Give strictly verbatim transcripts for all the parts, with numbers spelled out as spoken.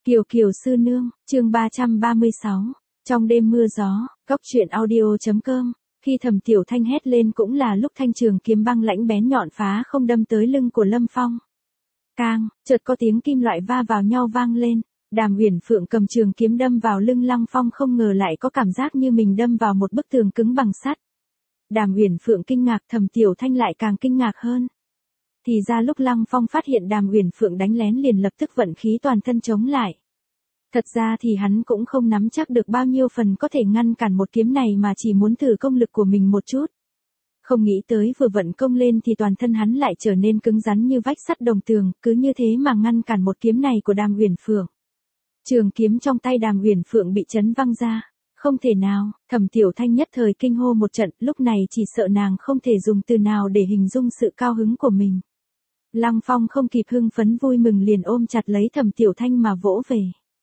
Kiều Kiều sư nương, chương ba trăm ba mươi sáu. Trong đêm mưa gió, góc truyện audio.com, khi Thẩm Tiểu Thanh hét lên cũng là lúc thanh trường kiếm băng lãnh bén nhọn phá không đâm tới lưng của Lâm Phong. Cang, chợt có tiếng kim loại va vào nhau vang lên, Đàm Uyển Phượng cầm trường kiếm đâm vào lưng Lăng Phong không ngờ lại có cảm giác như mình đâm vào một bức tường cứng bằng sắt. Đàm Uyển Phượng kinh ngạc, Thẩm Tiểu Thanh lại càng kinh ngạc hơn. Thì ra lúc Lăng Phong phát hiện Đàm Uyển Phượng đánh lén liền lập tức vận khí toàn thân chống lại. Thật ra thì hắn cũng không nắm chắc được bao nhiêu phần có thể ngăn cản một kiếm này mà chỉ muốn thử công lực của mình một chút. Không nghĩ tới vừa vận công lên thì toàn thân hắn lại trở nên cứng rắn như vách sắt đồng tường, cứ như thế mà ngăn cản một kiếm này của Đàm Uyển Phượng. Trường kiếm trong tay Đàm Uyển Phượng bị chấn văng ra. Không thể nào, Thẩm Tiểu Thanh nhất thời kinh hô một trận, lúc này chỉ sợ nàng không thể dùng từ nào để hình dung sự cao hứng của mình. Lăng Phong không kịp hưng phấn vui mừng liền ôm chặt lấy Thẩm Tiểu Thanh mà vỗ về.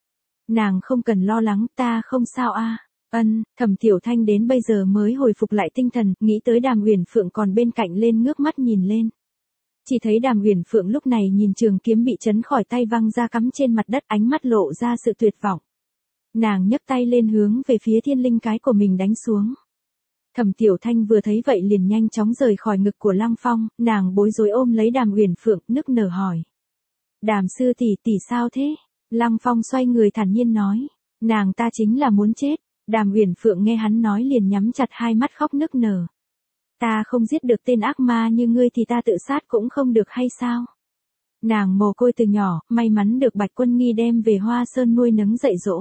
Nàng không cần lo lắng, ta không sao a. À. Ân, Thẩm Tiểu Thanh đến bây giờ mới hồi phục lại tinh thần, nghĩ tới Đàm Uyển Phượng còn bên cạnh lên ngước mắt nhìn lên. Chỉ thấy Đàm Uyển Phượng lúc này nhìn trường kiếm bị chấn khỏi tay văng ra cắm trên mặt đất, ánh mắt lộ ra sự tuyệt vọng. Nàng nhấc tay lên hướng về phía thiên linh cái của mình đánh xuống. Thẩm Tiểu Thanh vừa thấy vậy liền nhanh chóng rời khỏi ngực của Lăng Phong, nàng bối rối ôm lấy Đàm Uyển Phượng, nức nở hỏi. Đàm sư tỷ tỷ sao thế? Lăng Phong xoay người thản nhiên nói. Nàng ta chính là muốn chết. Đàm Uyển Phượng nghe hắn nói liền nhắm chặt hai mắt khóc nức nở. Ta không giết được tên ác ma như ngươi thì ta tự sát cũng không được hay sao? Nàng mồ côi từ nhỏ, may mắn được Bạch Quân Nghi đem về Hoa Sơn nuôi nấng dạy dỗ.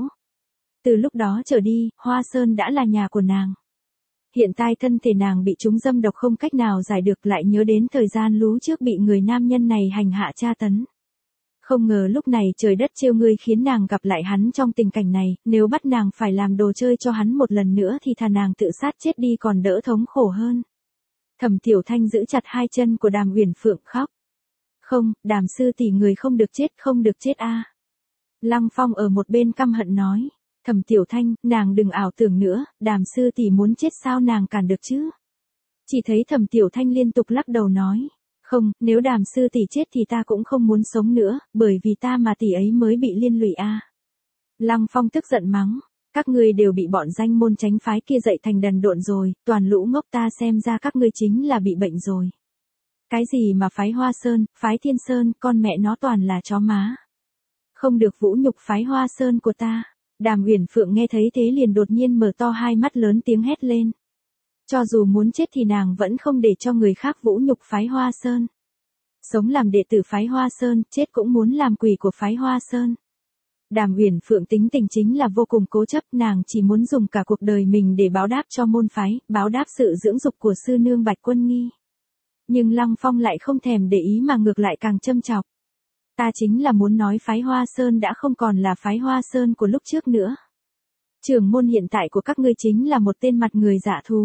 Từ lúc đó trở đi, Hoa Sơn đã là nhà của nàng. Hiện tại thân thể nàng bị trúng dâm độc không cách nào giải được, lại nhớ đến thời gian lú trước bị người nam nhân này hành hạ tra tấn. Không ngờ lúc này trời đất trêu ngươi khiến nàng gặp lại hắn trong tình cảnh này, nếu bắt nàng phải làm đồ chơi cho hắn một lần nữa thì thà nàng tự sát chết đi còn đỡ thống khổ hơn. Thẩm Tiểu Thanh giữ chặt hai chân của Đàm Uyển Phượng khóc. Không, Đàm sư tỷ người không được chết, không được chết a. À. Lăng Phong ở một bên căm hận nói. Thẩm Tiểu Thanh, nàng đừng ảo tưởng nữa, Đàm sư tỷ muốn chết sao nàng cản được chứ? Chỉ thấy Thẩm Tiểu Thanh liên tục lắc đầu nói. Không, nếu Đàm sư tỷ chết thì ta cũng không muốn sống nữa, bởi vì ta mà tỷ ấy mới bị liên lụy a. À. Lăng Phong tức giận mắng. Các ngươi đều bị bọn danh môn tránh phái kia dạy thành đần độn rồi, toàn lũ ngốc, ta xem ra các ngươi chính là bị bệnh rồi. Cái gì mà phái Hoa Sơn, phái Thiên Sơn, con mẹ nó toàn là chó má. Không được vũ nhục phái Hoa Sơn của ta. Đàm Uyển Phượng nghe thấy thế liền đột nhiên mở to hai mắt lớn tiếng hét lên. Cho dù muốn chết thì nàng vẫn không để cho người khác vũ nhục phái Hoa Sơn. Sống làm đệ tử phái Hoa Sơn, chết cũng muốn làm quỷ của phái Hoa Sơn. Đàm Uyển Phượng tính tình chính là vô cùng cố chấp, nàng chỉ muốn dùng cả cuộc đời mình để báo đáp cho môn phái, báo đáp sự dưỡng dục của sư nương Bạch Quân Nghi. Nhưng Lăng Phong lại không thèm để ý mà ngược lại càng châm chọc. Ta chính là muốn nói phái Hoa Sơn đã không còn là phái Hoa Sơn của lúc trước nữa. Trưởng môn hiện tại của các ngươi chính là một tên mặt người dạ thú.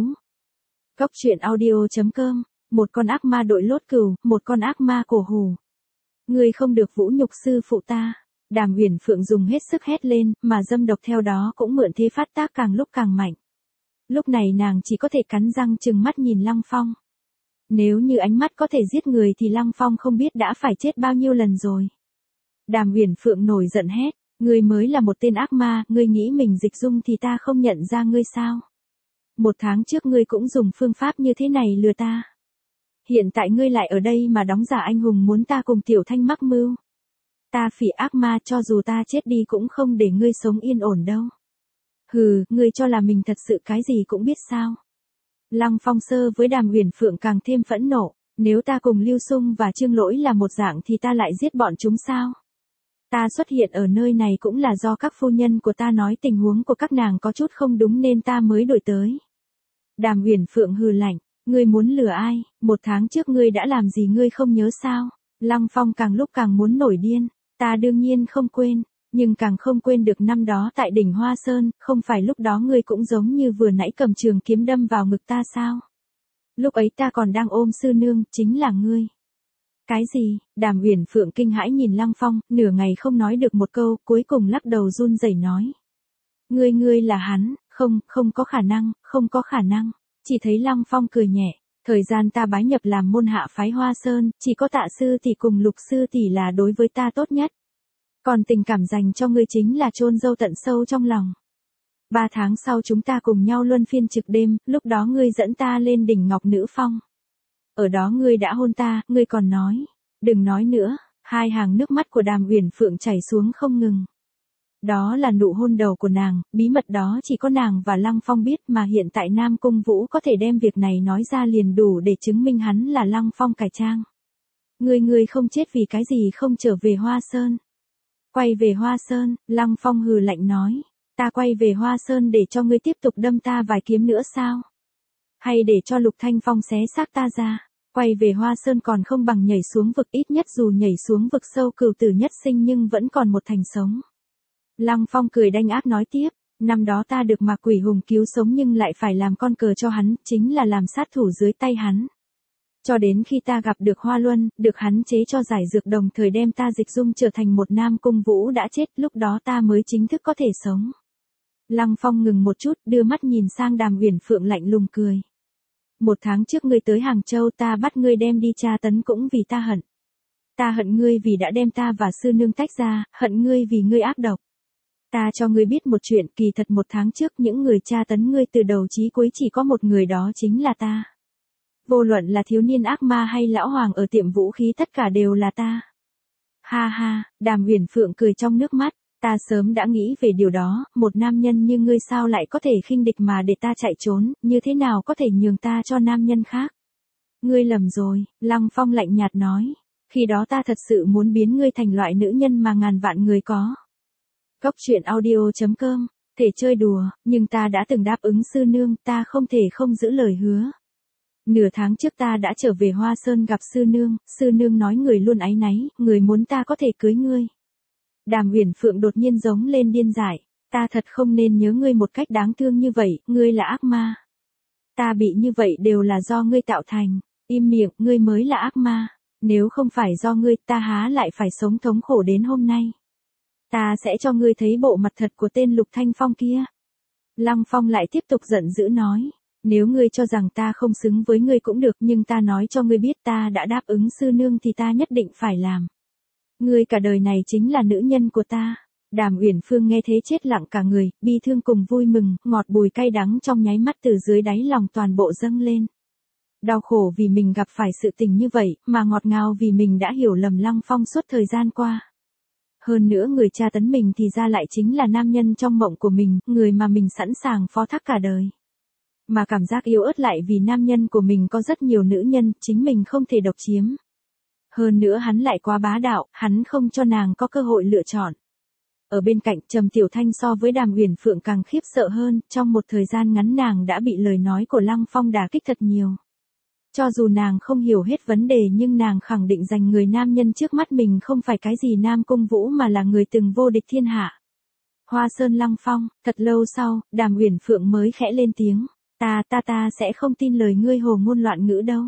Góc truyện audio.com, một con ác ma đội lốt cừu, một con ác ma cổ hù. Ngươi không được vũ nhục sư phụ ta. Đàm Uyển Phượng dùng hết sức hét lên, mà dâm độc theo đó cũng mượn thế phát tác càng lúc càng mạnh. Lúc này nàng chỉ có thể cắn răng trừng mắt nhìn Lăng Phong. Nếu như ánh mắt có thể giết người thì Lăng Phong không biết đã phải chết bao nhiêu lần rồi. Đàm Uyển Phượng nổi giận hét, ngươi mới là một tên ác ma, ngươi nghĩ mình dịch dung thì ta không nhận ra ngươi sao? Một tháng trước ngươi cũng dùng phương pháp như thế này lừa ta. Hiện tại ngươi lại ở đây mà đóng giả anh hùng muốn ta cùng Tiểu Thanh mắc mưu. Ta phỉ ác ma, cho dù ta chết đi cũng không để ngươi sống yên ổn đâu. Hừ, ngươi cho là mình thật sự cái gì cũng biết sao? Lăng Phong sơ với Đàm Uyển Phượng càng thêm phẫn nộ, nếu ta cùng Lưu Sung và Trương Lỗi là một dạng thì ta lại giết bọn chúng sao? Ta xuất hiện ở nơi này cũng là do các phu nhân của ta nói tình huống của các nàng có chút không đúng nên ta mới đổi tới. Đàm Uyển Phượng hừ lạnh, ngươi muốn lừa ai, một tháng trước ngươi đã làm gì ngươi không nhớ sao? Lăng Phong càng lúc càng muốn nổi điên, ta đương nhiên không quên, nhưng càng không quên được năm đó tại đỉnh Hoa Sơn, không phải lúc đó ngươi cũng giống như vừa nãy cầm trường kiếm đâm vào ngực ta sao? Lúc ấy ta còn đang ôm sư nương, chính là ngươi. Cái gì? Đàm Uyển Phượng kinh hãi nhìn Lăng Phong, nửa ngày không nói được một câu, cuối cùng lắc đầu run rẩy nói. Ngươi ngươi là hắn, không, không có khả năng, không có khả năng. Chỉ thấy Lăng Phong cười nhẹ, thời gian ta bái nhập làm môn hạ phái Hoa Sơn, chỉ có Tạ sư tỷ cùng Lục sư tỷ là đối với ta tốt nhất. Còn tình cảm dành cho ngươi chính là chôn dâu tận sâu trong lòng. Ba tháng sau chúng ta cùng nhau luân phiên trực đêm, lúc đó ngươi dẫn ta lên đỉnh Ngọc Nữ Phong. Ở đó ngươi đã hôn ta, ngươi còn nói, đừng nói nữa, hai hàng nước mắt của Đàm Uyển Phượng chảy xuống không ngừng. Đó là nụ hôn đầu của nàng, bí mật đó chỉ có nàng và Lăng Phong biết mà hiện tại Nam Cung Vũ có thể đem việc này nói ra liền đủ để chứng minh hắn là Lăng Phong cải trang. Ngươi ngươi không chết vì cái gì không trở về Hoa Sơn. Quay về Hoa Sơn, Lăng Phong hừ lạnh nói, ta quay về Hoa Sơn để cho ngươi tiếp tục đâm ta vài kiếm nữa sao? Hay để cho Lục Thanh Phong xé xác ta ra? Quay về Hoa Sơn còn không bằng nhảy xuống vực, ít nhất dù nhảy xuống vực sâu cửu tử nhất sinh nhưng vẫn còn một thành sống. Lăng Phong cười đanh ác nói tiếp, năm đó ta được Mạc Quỷ Hùng cứu sống nhưng lại phải làm con cờ cho hắn, chính là làm sát thủ dưới tay hắn. Cho đến khi ta gặp được Hoa Luân, được hắn chế cho giải dược đồng thời đem ta dịch dung trở thành một Nam Cung Vũ đã chết, lúc đó ta mới chính thức có thể sống. Lăng Phong ngừng một chút, đưa mắt nhìn sang Đàm Uyển Phượng lạnh lùng cười. Một tháng trước ngươi tới Hàng Châu ta bắt ngươi đem đi tra tấn cũng vì ta hận. Ta hận ngươi vì đã đem ta và sư nương tách ra, hận ngươi vì ngươi ác độc. Ta cho ngươi biết một chuyện, kỳ thật một tháng trước những người tra tấn ngươi từ đầu chí cuối chỉ có một người, đó chính là ta. Vô luận là thiếu niên ác ma hay lão hoàng ở tiệm vũ khí tất cả đều là ta. Ha ha, Đàm Uyển Phượng cười trong nước mắt, ta sớm đã nghĩ về điều đó, một nam nhân như ngươi sao lại có thể khinh địch mà để ta chạy trốn, như thế nào có thể nhường ta cho nam nhân khác. Ngươi lầm rồi, Lăng Phong lạnh nhạt nói, khi đó ta thật sự muốn biến ngươi thành loại nữ nhân mà ngàn vạn người có. Góc truyện audio chấm com, thể chơi đùa, nhưng ta đã từng đáp ứng sư nương, ta không thể không giữ lời hứa. Nửa tháng trước ta đã trở về Hoa Sơn gặp sư nương, sư nương nói người luôn áy náy, người muốn ta có thể cưới ngươi. Đàm Uyển Phượng đột nhiên giống lên điên dại, ta thật không nên nhớ ngươi một cách đáng thương như vậy, ngươi là ác ma. Ta bị như vậy đều là do ngươi tạo thành, im miệng, ngươi mới là ác ma, nếu không phải do ngươi ta há lại phải sống thống khổ đến hôm nay. Ta sẽ cho ngươi thấy bộ mặt thật của tên Lục Thanh Phong kia. Lăng Phong lại tiếp tục giận dữ nói, nếu ngươi cho rằng ta không xứng với ngươi cũng được nhưng ta nói cho ngươi biết ta đã đáp ứng sư nương thì ta nhất định phải làm. Ngươi cả đời này chính là nữ nhân của ta. Đàm Uyển Phương nghe thế chết lặng cả người, bi thương cùng vui mừng, ngọt bùi cay đắng trong nháy mắt từ dưới đáy lòng toàn bộ dâng lên. Đau khổ vì mình gặp phải sự tình như vậy, mà ngọt ngào vì mình đã hiểu lầm Lăng Phong suốt thời gian qua. Hơn nữa người tra tấn mình thì ra lại chính là nam nhân trong mộng của mình, người mà mình sẵn sàng phó thác cả đời. Mà cảm giác yếu ớt lại vì nam nhân của mình có rất nhiều nữ nhân, chính mình không thể độc chiếm. Hơn nữa hắn lại quá bá đạo, hắn không cho nàng có cơ hội lựa chọn. Ở bên cạnh Trầm Tiểu Thanh so với Đàm Uyển Phượng càng khiếp sợ hơn, trong một thời gian ngắn nàng đã bị lời nói của Lăng Phong đả kích thật nhiều. Cho dù nàng không hiểu hết vấn đề nhưng nàng khẳng định rằng người nam nhân trước mắt mình không phải cái gì Nam Cung Vũ mà là người từng vô địch thiên hạ. Hoa Sơn Lăng Phong, thật lâu sau, Đàm Uyển Phượng mới khẽ lên tiếng, ta ta ta sẽ không tin lời ngươi hồ ngôn loạn ngữ đâu.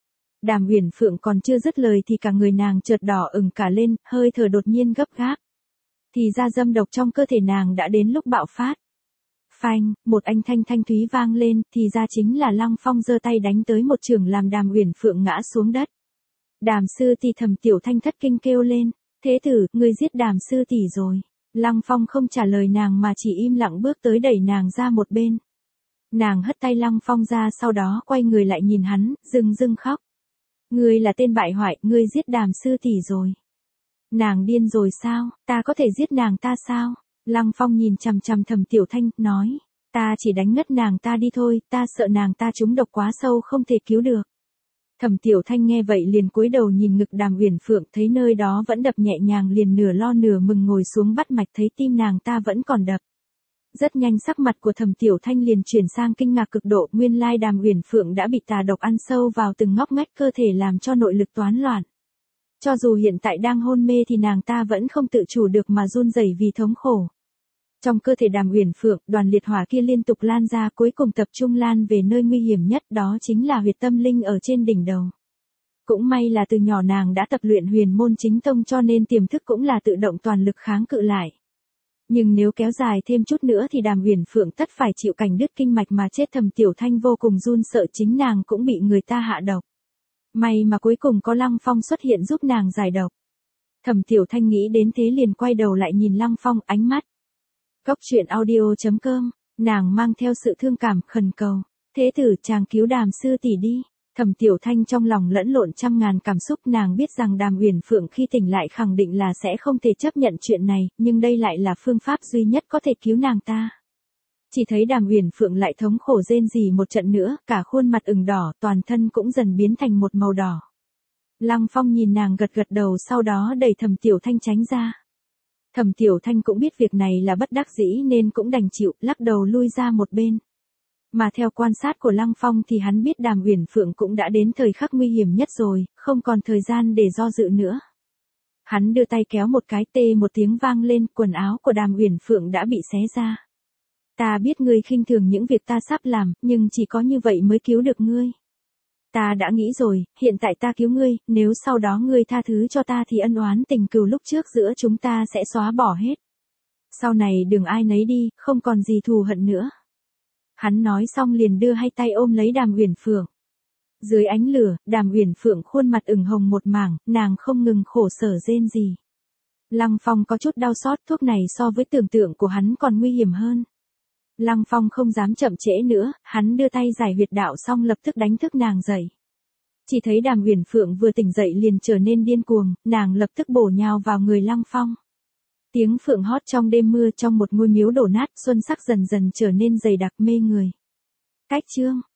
Đàm Uyển Phượng còn chưa dứt lời thì cả người nàng chợt đỏ ửng cả lên, hơi thở đột nhiên gấp gáp. Thì ra dâm độc trong cơ thể nàng đã đến lúc bạo phát. Phanh, một âm thanh thanh thúy vang lên, thì ra chính là Lăng Phong giơ tay đánh tới một chưởng làm Đàm Uyển Phượng ngã xuống đất. Đàm sư tỷ, Thẩm Tiểu Thanh thất kinh kêu lên, thế tử, ngươi giết Đàm sư tỷ rồi. Lăng Phong không trả lời nàng mà chỉ im lặng bước tới đẩy nàng ra một bên. Nàng hất tay Lăng Phong ra sau đó quay người lại nhìn hắn, rưng rưng khóc. Ngươi là tên bại hoại, ngươi giết Đàm sư tỷ rồi. Nàng điên rồi sao, ta có thể giết nàng ta sao? Lăng Phong nhìn chằm chằm Thẩm Tiểu Thanh, nói, ta chỉ đánh ngất nàng ta đi thôi, ta sợ nàng ta trúng độc quá sâu không thể cứu được. Thẩm Tiểu Thanh nghe vậy liền cúi đầu nhìn ngực Đàm Uyển Phượng, thấy nơi đó vẫn đập nhẹ nhàng liền nửa lo nửa mừng ngồi xuống bắt mạch thấy tim nàng ta vẫn còn đập. Rất nhanh sắc mặt của Thẩm Tiểu Thanh liền chuyển sang kinh ngạc cực độ, nguyên lai Đàm Uyển Phượng đã bị tà độc ăn sâu vào từng ngóc ngách cơ thể làm cho nội lực toán loạn. Cho dù hiện tại đang hôn mê thì nàng ta vẫn không tự chủ được mà run rẩy vì thống khổ. Trong cơ thể Đàm Uyển Phượng, đoàn liệt hỏa kia liên tục lan ra cuối cùng tập trung lan về nơi nguy hiểm nhất, đó chính là huyệt tâm linh ở trên đỉnh đầu. Cũng may là từ nhỏ nàng đã tập luyện huyền môn chính tông cho nên tiềm thức cũng là tự động toàn lực kháng cự lại. Nhưng nếu kéo dài thêm chút nữa thì Đàm Uyển Phượng tất phải chịu cảnh đứt kinh mạch mà chết. Thẩm Tiểu Thanh vô cùng run sợ chính nàng cũng bị người ta hạ độc. May mà cuối cùng có Lăng Phong xuất hiện giúp nàng giải độc. Thẩm Tiểu Thanh nghĩ đến thế liền quay đầu lại nhìn Lăng Phong, ánh mắt. Cốc truyện audio.com, nàng mang theo sự thương cảm, khẩn cầu. Thế tử, chàng cứu Đàm sư tỷ đi. Thẩm Tiểu Thanh trong lòng lẫn lộn trăm ngàn cảm xúc, nàng biết rằng Đàm Uyển Phượng khi tỉnh lại khẳng định là sẽ không thể chấp nhận chuyện này, nhưng đây lại là phương pháp duy nhất có thể cứu nàng ta. Chỉ thấy Đàm Uyển Phượng lại thống khổ rên rỉ một trận nữa, cả khuôn mặt ửng đỏ, toàn thân cũng dần biến thành một màu đỏ. Lăng Phong nhìn nàng gật gật đầu, sau đó đẩy Thẩm Tiểu Thanh tránh ra. Thẩm Tiểu Thanh cũng biết việc này là bất đắc dĩ nên cũng đành chịu, lắc đầu lui ra một bên. Mà theo quan sát của Lăng Phong thì hắn biết Đàm Uyển Phượng cũng đã đến thời khắc nguy hiểm nhất rồi, không còn thời gian để do dự nữa. Hắn đưa tay kéo một cái, tê một tiếng vang lên, quần áo của Đàm Uyển Phượng đã bị xé ra. Ta biết ngươi khinh thường những việc ta sắp làm, nhưng chỉ có như vậy mới cứu được ngươi. Ta đã nghĩ rồi, hiện tại ta cứu ngươi, nếu sau đó ngươi tha thứ cho ta thì ân oán tình cừu lúc trước giữa chúng ta sẽ xóa bỏ hết. Sau này đừng ai nấy đi, không còn gì thù hận nữa. Hắn nói xong liền đưa hai tay ôm lấy Đàm Uyển Phượng. Dưới ánh lửa, Đàm Uyển Phượng khuôn mặt ửng hồng một mảng, nàng không ngừng khổ sở rên rỉ. Lăng Phong có chút đau xót, thuốc này so với tưởng tượng của hắn còn nguy hiểm hơn. Lăng Phong không dám chậm trễ nữa, hắn đưa tay giải huyệt đạo xong lập tức đánh thức nàng dậy. Chỉ thấy Đàm Uyển Phượng vừa tỉnh dậy liền trở nên điên cuồng, nàng lập tức bổ nhào vào người Lăng Phong. Tiếng phượng hót trong đêm mưa, trong một ngôi miếu đổ nát, xuân sắc dần dần trở nên dày đặc mê người. Cách chương